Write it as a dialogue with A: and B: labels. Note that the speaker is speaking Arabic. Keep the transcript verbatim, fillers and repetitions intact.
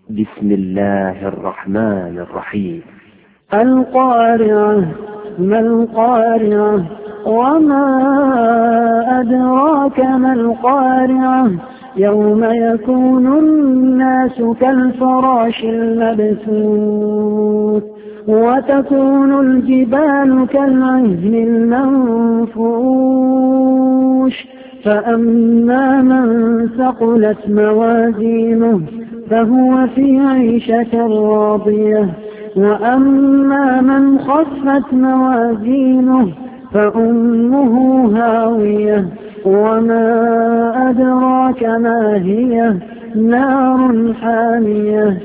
A: بسم الله الرحمن الرحيم.
B: القارعة. ما القارعة؟ وما أدراك ما القارعة؟ يوم يكون الناس كالفراش المبثوث وتكون الجبال كالعهن المنفوش فأما من ثقلت موازينه فهو في عيشة راضية وأما من خفت موازينه فأمه هاوية وما أدراك ما هي؟ نار حامية